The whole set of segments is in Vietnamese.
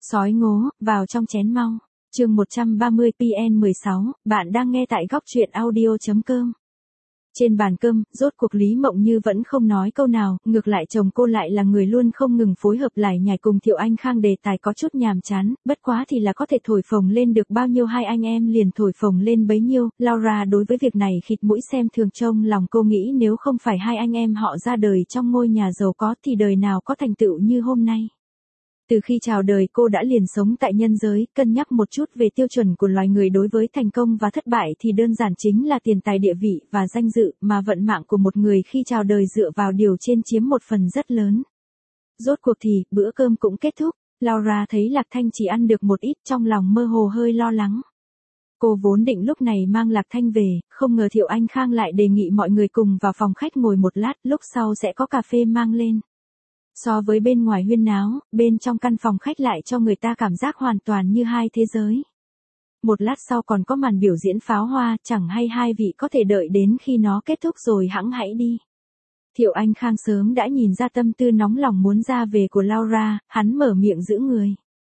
Sói ngố, vào trong chén mau. Chương 130 PN16, bạn đang nghe tại góc truyện audio.com. Trên bàn cơm, rốt cuộc Lý Mộng Như vẫn không nói câu nào, ngược lại chồng cô lại là người luôn không ngừng phối hợp lải nhải cùng Thiệu Anh Khang, đề tài có chút nhàm chán, bất quá thì là có thể thổi phồng lên được bao nhiêu hai anh em liền thổi phồng lên bấy nhiêu. Laura đối với việc này khịt mũi xem thường, trong lòng cô nghĩ nếu không phải hai anh em họ ra đời trong ngôi nhà giàu có thì đời nào có thành tựu như hôm nay. Từ khi chào đời cô đã liền sống tại nhân giới, cân nhắc một chút về tiêu chuẩn của loài người đối với thành công và thất bại thì đơn giản chính là tiền tài địa vị và danh dự, mà vận mạng của một người khi chào đời dựa vào điều trên chiếm một phần rất lớn. Rốt cuộc thì, bữa cơm cũng kết thúc, Laura thấy Lạc Thanh chỉ ăn được một ít, trong lòng mơ hồ hơi lo lắng. Cô vốn định lúc này mang Lạc Thanh về, không ngờ Thiệu Anh Khang lại đề nghị mọi người cùng vào phòng khách ngồi một lát, lúc sau sẽ có cà phê mang lên. So với bên ngoài huyên náo, bên trong căn phòng khách lại cho người ta cảm giác hoàn toàn như hai thế giới. Một lát sau còn có màn biểu diễn pháo hoa, chẳng hay hai vị có thể đợi đến khi nó kết thúc rồi hẵng hãy đi. Thiệu Anh Khang sớm đã nhìn ra tâm tư nóng lòng muốn ra về của Laura, hắn mở miệng giữ người.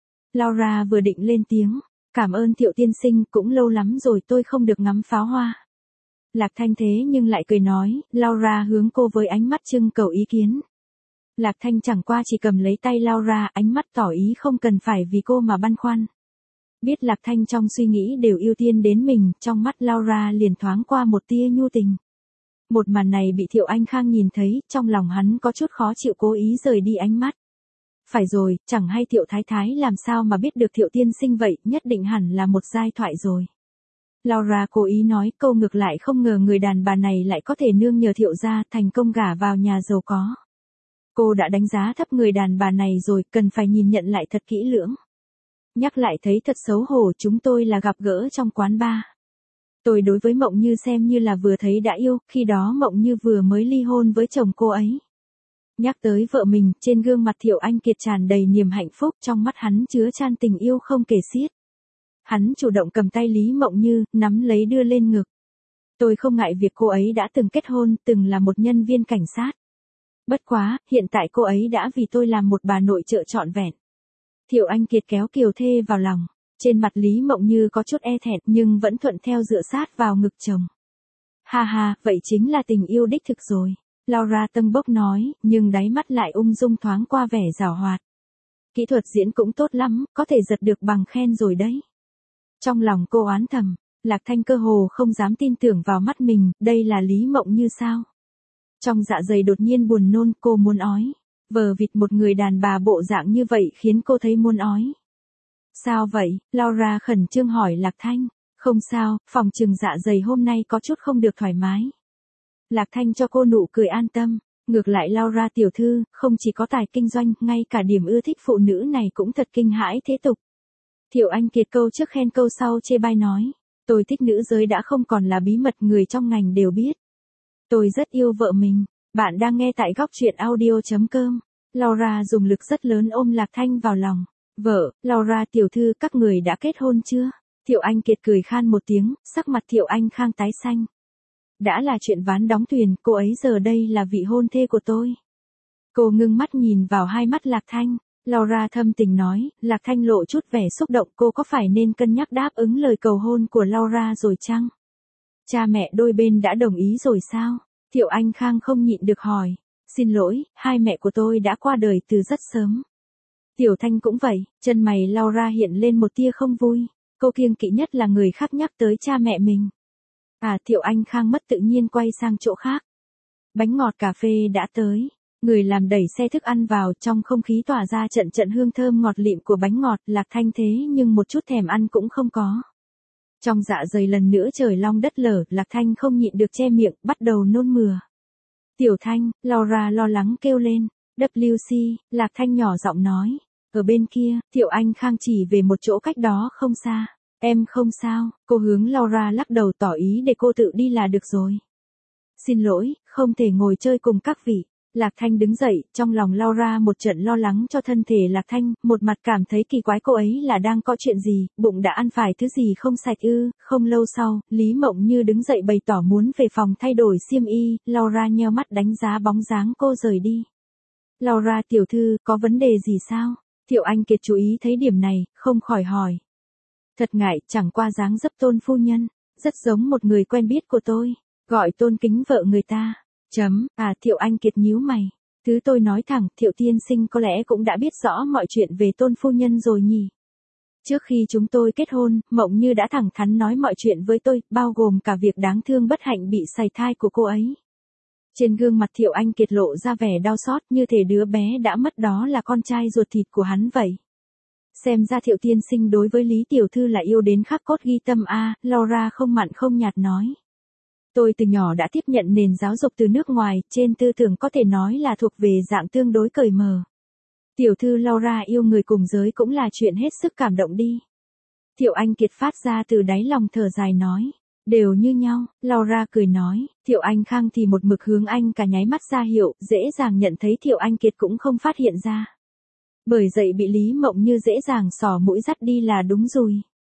Laura vừa định lên tiếng, cảm ơn Thiệu tiên sinh, cũng lâu lắm rồi tôi không được ngắm pháo hoa. Lạc Thanh thế nhưng lại cười nói, Laura hướng cô với ánh mắt trưng cầu ý kiến. Lạc Thanh chẳng qua chỉ cầm lấy tay Laura, ánh mắt tỏ ý không cần phải vì cô mà băn khoăn. Biết Lạc Thanh trong suy nghĩ đều ưu tiên đến mình, trong mắt Laura liền thoáng qua một tia nhu tình. Một màn này bị Thiệu Anh Khang nhìn thấy, trong lòng hắn có chút khó chịu, cố ý rời đi ánh mắt. Phải rồi, chẳng hay Thiệu Thái Thái làm sao mà biết được Thiệu tiên sinh vậy, nhất định hẳn là một giai thoại rồi. Laura cố ý nói câu ngược lại, không ngờ người đàn bà này lại có thể nương nhờ Thiệu gia thành công gả vào nhà giàu có. Cô đã đánh giá thấp người đàn bà này rồi, cần phải nhìn nhận lại thật kỹ lưỡng. Nhắc lại thấy thật xấu hổ, chúng tôi là gặp gỡ trong quán bar. Tôi đối với Mộng Như xem như là vừa thấy đã yêu, khi đó Mộng Như vừa mới ly hôn với chồng cô ấy. Nhắc tới vợ mình, trên gương mặt Thiệu Anh Kiệt tràn đầy niềm hạnh phúc, trong mắt hắn chứa chan tình yêu không kể xiết. Hắn chủ động cầm tay Lý Mộng Như, nắm lấy đưa lên ngực. Tôi không ngại việc cô ấy đã từng kết hôn, từng là một nhân viên cảnh sát. Bất quá, hiện tại cô ấy đã vì tôi làm một bà nội trợ trọn vẹn. Thiệu Anh Kiệt kéo Kiều Thê vào lòng. Trên mặt Lý Mộng Như có chút e thẹn nhưng vẫn thuận theo dựa sát vào ngực chồng. Ha ha, vậy chính là tình yêu đích thực rồi. Laura tâng bốc nói, nhưng đáy mắt lại ung dung thoáng qua vẻ giảo hoạt. Kỹ thuật diễn cũng tốt lắm, có thể giật được bằng khen rồi đấy. Trong lòng cô oán thầm, Lạc Thanh cơ hồ không dám tin tưởng vào mắt mình, đây là Lý Mộng Như sao? Trong dạ dày đột nhiên buồn nôn, cô muốn ói. Vờ vịt một người đàn bà bộ dạng như vậy khiến cô thấy muốn ói. Sao vậy? Laura khẩn trương hỏi Lạc Thanh. Không sao, phòng trừng dạ dày hôm nay có chút không được thoải mái. Lạc Thanh cho cô nụ cười an tâm. Ngược lại Laura tiểu thư, không chỉ có tài kinh doanh, ngay cả điểm ưa thích phụ nữ này cũng thật kinh hãi thế tục. Thiệu Anh Kiệt câu trước khen câu sau chê bai nói. Tôi thích nữ giới đã không còn là bí mật, người trong ngành đều biết. Tôi rất yêu vợ mình. Bạn đang nghe tại góc truyện audio.com. Laura dùng lực rất lớn ôm Lạc Thanh vào lòng. Vợ, Laura tiểu thư, các người đã kết hôn chưa? Thiệu Anh Kiệt cười khan một tiếng, sắc mặt Thiệu Anh Khang tái xanh. Đã là chuyện ván đóng thuyền, cô ấy giờ đây là vị hôn thê của tôi. Cô ngưng mắt nhìn vào hai mắt Lạc Thanh. Laura thâm tình nói, Lạc Thanh lộ chút vẻ xúc động, cô có phải nên cân nhắc đáp ứng lời cầu hôn của Laura rồi chăng? Cha mẹ đôi bên đã đồng ý rồi sao? Thiệu Anh Khang không nhịn được hỏi. Xin lỗi, hai mẹ của tôi đã qua đời từ rất sớm. Tiểu Thanh cũng vậy, chân mày Laura hiện lên một tia không vui. Cô kiêng kỵ nhất là người khác nhắc tới cha mẹ mình. Thiệu Anh Khang mất tự nhiên quay sang chỗ khác. Bánh ngọt cà phê đã tới. Người làm đẩy xe thức ăn vào, trong không khí tỏa ra trận trận hương thơm ngọt lịm của bánh ngọt. Lạc Thanh thế nhưng một chút thèm ăn cũng không có. Trong dạ dày lần nữa trời long đất lở, Lạc Thanh không nhịn được che miệng, bắt đầu nôn mửa. Tiểu Thanh, Laura lo lắng kêu lên. WC, Lạc Thanh nhỏ giọng nói. Ở bên kia, Thiệu Anh Khang chỉ về một chỗ cách đó không xa. Em không sao, cô hướng Laura lắc đầu tỏ ý để cô tự đi là được rồi. Xin lỗi, không thể ngồi chơi cùng các vị. Lạc Thanh đứng dậy, trong lòng Laura một trận lo lắng cho thân thể Lạc Thanh, một mặt cảm thấy kỳ quái cô ấy là đang có chuyện gì, bụng đã ăn phải thứ gì không sạch ư. Không lâu sau, Lý Mộng Như đứng dậy bày tỏ muốn về phòng thay đổi xiêm y, Laura nheo mắt đánh giá bóng dáng cô rời đi. Laura tiểu thư, có vấn đề gì sao? Thiệu Anh Kiệt chú ý thấy điểm này, không khỏi hỏi. Thật ngại, chẳng qua dáng dấp Tôn phu nhân, rất giống một người quen biết của tôi, gọi tôn kính vợ người ta. Thiệu Anh Kiệt nhíu mày. Thứ tôi nói thẳng, Thiệu tiên sinh có lẽ cũng đã biết rõ mọi chuyện về Tôn phu nhân rồi nhỉ. Trước khi chúng tôi kết hôn, Mộng Như đã thẳng thắn nói mọi chuyện với tôi, bao gồm cả việc đáng thương bất hạnh bị sảy thai của cô ấy. Trên gương mặt Thiệu Anh Kiệt lộ ra vẻ đau xót, như thể đứa bé đã mất đó là con trai ruột thịt của hắn vậy. Xem ra Thiệu tiên sinh đối với Lý tiểu thư là yêu đến khắc cốt ghi tâm a. Laura không mặn không nhạt nói. Tôi từ nhỏ đã tiếp nhận nền giáo dục từ nước ngoài, trên tư tưởng có thể nói là thuộc về dạng tương đối cởi mở. Tiểu thư Laura yêu người cùng giới cũng là chuyện hết sức cảm động đi. Thiệu Anh Kiệt phát ra từ đáy lòng thở dài nói. Đều như nhau, Laura cười nói. Thiệu Anh Khang thì một mực hướng anh cả nháy mắt ra hiệu, dễ dàng nhận thấy Thiệu Anh Kiệt cũng không phát hiện ra. Bởi vậy bị Lý Mộng Như dễ dàng xỏ mũi dắt đi là đúng rồi.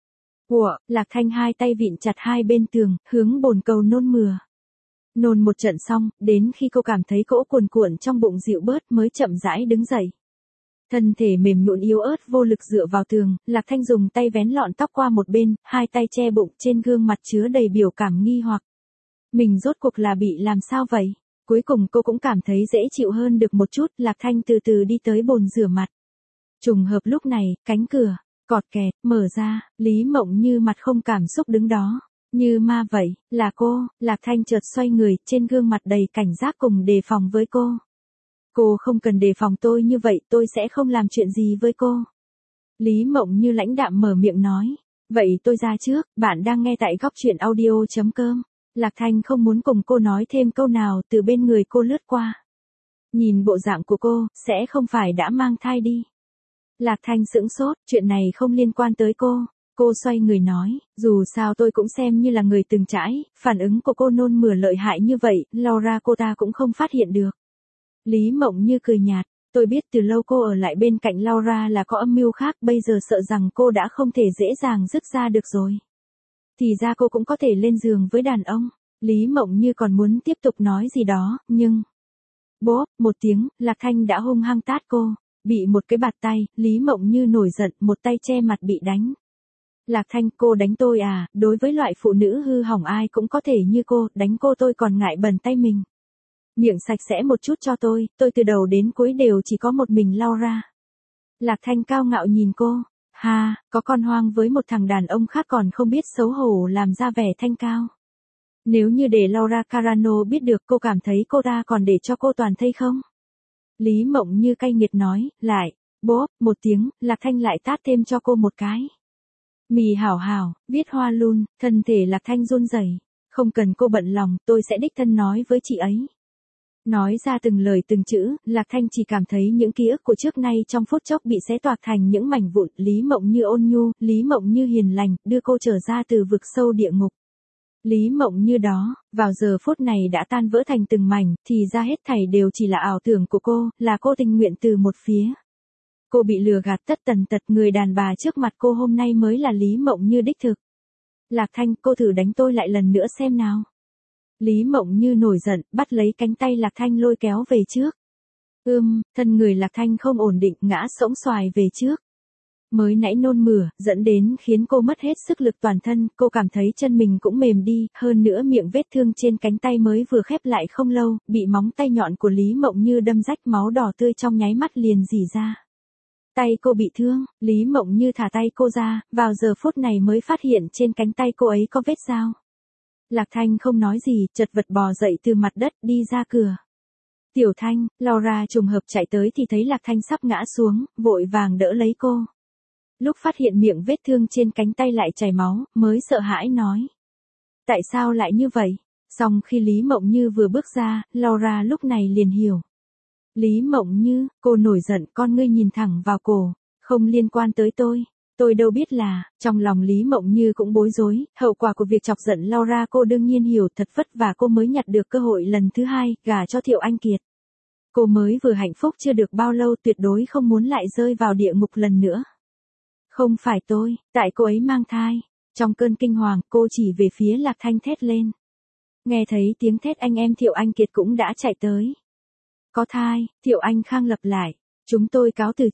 Lạc Thanh hai tay vịn chặt hai bên tường, hướng bồn cầu nôn mửa. Nôn một trận xong, đến khi cô cảm thấy cỗ cuồn cuộn trong bụng dịu bớt mới chậm rãi đứng dậy. Thân thể mềm nhũn yếu ớt vô lực dựa vào tường, Lạc Thanh dùng tay vén lọn tóc qua một bên, hai tay che bụng, trên gương mặt chứa đầy biểu cảm nghi hoặc. Mình rốt cuộc là bị làm sao vậy? Cuối cùng cô cũng cảm thấy dễ chịu hơn được một chút, Lạc Thanh từ từ đi tới bồn rửa mặt. Trùng hợp lúc này, cánh cửa, cọt kẹt, mở ra, Lý Mộng Như mặt không cảm xúc đứng đó. Như ma vậy, là cô. Lạc Thanh chợt xoay người, trên gương mặt đầy cảnh giác cùng đề phòng với cô. Cô không cần đề phòng tôi như vậy, tôi sẽ không làm chuyện gì với cô. Lý Mộng Như lãnh đạm mở miệng nói. Vậy tôi ra trước, bạn đang nghe tại góc truyện audio.com. Lạc Thanh không muốn cùng cô nói thêm câu nào, từ bên người cô lướt qua. Nhìn bộ dạng của cô, sẽ không phải đã mang thai đi. Lạc Thanh sững sốt, chuyện này không liên quan tới cô. Cô xoay người nói, dù sao tôi cũng xem như là người từng trải, phản ứng của cô nôn mửa lợi hại như vậy, Laura cô ta cũng không phát hiện được. Lý Mộng Như cười nhạt, tôi biết từ lâu cô ở lại bên cạnh Laura là có âm mưu khác, bây giờ sợ rằng cô đã không thể dễ dàng dứt ra được rồi. Thì ra cô cũng có thể lên giường với đàn ông. Lý Mộng Như còn muốn tiếp tục nói gì đó, nhưng... Bốp, một tiếng, Lạc Thanh đã hung hăng tát cô. Bị một cái bạt tay, Lý Mộng Như nổi giận, một tay che mặt bị đánh. Lạc Thanh, cô đánh tôi à? Đối với loại phụ nữ hư hỏng ai cũng có thể như cô, đánh cô tôi còn ngại bẩn tay mình. Miệng sạch sẽ một chút cho tôi từ đầu đến cuối đều chỉ có một mình Laura. Lạc Thanh cao ngạo nhìn cô, ha, có con hoang với một thằng đàn ông khác còn không biết xấu hổ làm ra vẻ thanh cao. Nếu như để Laura Carano biết được, cô cảm thấy cô ta còn để cho cô toàn thây không? Lý Mộng Như cay nghiệt nói, lại, bốp, một tiếng, Lạc Thanh lại tát thêm cho cô một cái. Mì hảo hảo, viết hoa luôn, thân thể Lạc Thanh run rẩy. Không cần cô bận lòng, tôi sẽ đích thân nói với chị ấy. Nói ra từng lời từng chữ, Lạc Thanh chỉ cảm thấy những ký ức của trước nay trong phút chốc bị xé toạc thành những mảnh vụn. Lý Mộng Như ôn nhu, Lý Mộng Như hiền lành, đưa cô trở ra từ vực sâu địa ngục. Lý Mộng Như đó, vào giờ phút này đã tan vỡ thành từng mảnh, thì ra hết thảy đều chỉ là ảo tưởng của cô, là cô tình nguyện từ một phía. Cô bị lừa gạt tất tần tật, người đàn bà trước mặt cô hôm nay mới là Lý Mộng Như đích thực. Lạc Thanh, cô thử đánh tôi lại lần nữa xem nào. Lý Mộng Như nổi giận, bắt lấy cánh tay Lạc Thanh lôi kéo về trước. Thân người Lạc Thanh không ổn định, ngã xỗng xoài về trước. Mới nãy nôn mửa, dẫn đến khiến cô mất hết sức lực toàn thân, cô cảm thấy chân mình cũng mềm đi, hơn nữa miệng vết thương trên cánh tay mới vừa khép lại không lâu, bị móng tay nhọn của Lý Mộng Như đâm rách, máu đỏ tươi trong nháy mắt liền rỉ ra. Tay cô bị thương, Lý Mộng Như thả tay cô ra, vào giờ phút này mới phát hiện trên cánh tay cô ấy có vết dao. Lạc Thanh không nói gì, chật vật bò dậy từ mặt đất, đi ra cửa. Tiểu Thanh, Laura trùng hợp chạy tới thì thấy Lạc Thanh sắp ngã xuống, vội vàng đỡ lấy cô. Lúc phát hiện miệng vết thương trên cánh tay lại chảy máu, mới sợ hãi nói. Tại sao lại như vậy? Xong khi Lý Mộng Như vừa bước ra, Laura lúc này liền hiểu. Lý Mộng Như, cô nổi giận, con ngươi nhìn thẳng vào cổ. Không liên quan tới tôi. Tôi đâu biết là, trong lòng Lý Mộng Như cũng bối rối, hậu quả của việc chọc giận Laura cô đương nhiên hiểu, thật vất vả cô mới nhặt được cơ hội lần thứ hai, gả cho Thiệu Anh Kiệt. Cô mới vừa hạnh phúc chưa được bao lâu, tuyệt đối không muốn lại rơi vào địa ngục lần nữa. Không phải tôi, tại cô ấy mang thai. Trong cơn kinh hoàng, cô chỉ về phía Lạc Thanh thét lên. Nghe thấy tiếng thét, anh em Thiệu Anh Kiệt cũng đã chạy tới. Có thai, Thiệu Anh Khang lặp lại. Chúng tôi cáo từ trước.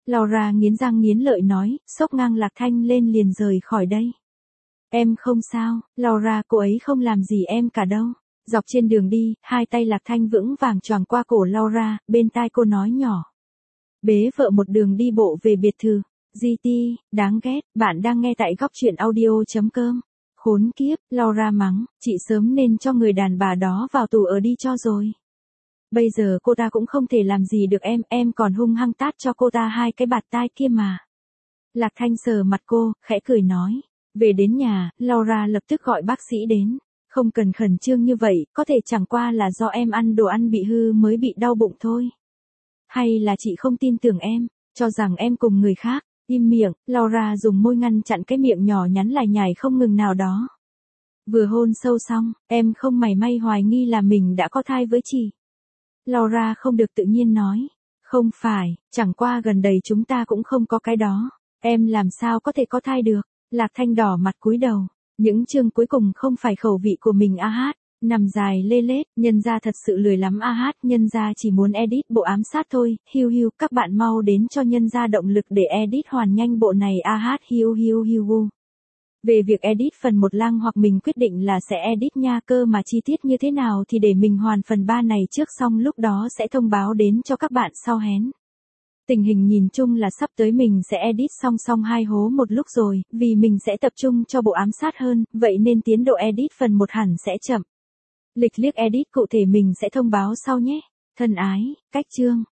Laura nghiến răng nghiến lợi nói, xốc ngang Lạc Thanh lên liền rời khỏi đây. Em không sao, Laura, cô ấy không làm gì em cả đâu. Dọc trên đường đi, hai tay Lạc Thanh vững vàng choàng qua cổ Laura, bên tai cô nói nhỏ. Bế vợ một đường đi bộ về biệt thự. GT, đáng ghét, bạn đang nghe tại góc truyện audio.com. Khốn kiếp, Laura mắng, chị sớm nên cho người đàn bà đó vào tù ở đi cho rồi. Bây giờ cô ta cũng không thể làm gì được em còn hung hăng tát cho cô ta 2 cái bạt tai kia mà. Lạc Thanh sờ mặt cô, khẽ cười nói. Về đến nhà, Laura lập tức gọi bác sĩ đến. Không cần khẩn trương như vậy, có thể chẳng qua là do em ăn đồ ăn bị hư mới bị đau bụng thôi. Hay là chị không tin tưởng em, cho rằng em cùng người khác. Im miệng, Laura dùng môi ngăn chặn cái miệng nhỏ nhắn lải nhải không ngừng nào đó. Vừa hôn sâu xong, em không mảy may hoài nghi là mình đã có thai với chị. Laura không được tự nhiên nói. Không phải, chẳng qua gần đây chúng ta cũng không có cái đó. Em làm sao có thể có thai được? Lạc Thanh đỏ mặt cúi đầu. Những chương cuối cùng không phải khẩu vị của mình a hát. Nằm dài lê lết, nhân ra thật sự lười lắm a hát, nhân ra chỉ muốn edit bộ ám sát thôi, hiu các bạn mau đến cho nhân ra động lực để edit hoàn nhanh bộ này a hát hiu. Về việc edit phần 1 Lang hoặc mình quyết định là sẽ edit nha, cơ mà chi tiết như thế nào thì để mình hoàn phần 3 này trước, xong lúc đó sẽ thông báo đến cho các bạn sau hén. Tình hình nhìn chung là sắp tới mình sẽ edit song 2 hố một lúc rồi, vì mình sẽ tập trung cho bộ ám sát hơn, vậy nên tiến độ edit phần 1 hẳn sẽ chậm. Lịch liếc edit cụ thể mình sẽ thông báo sau nhé. Thân ái, Cách Chương.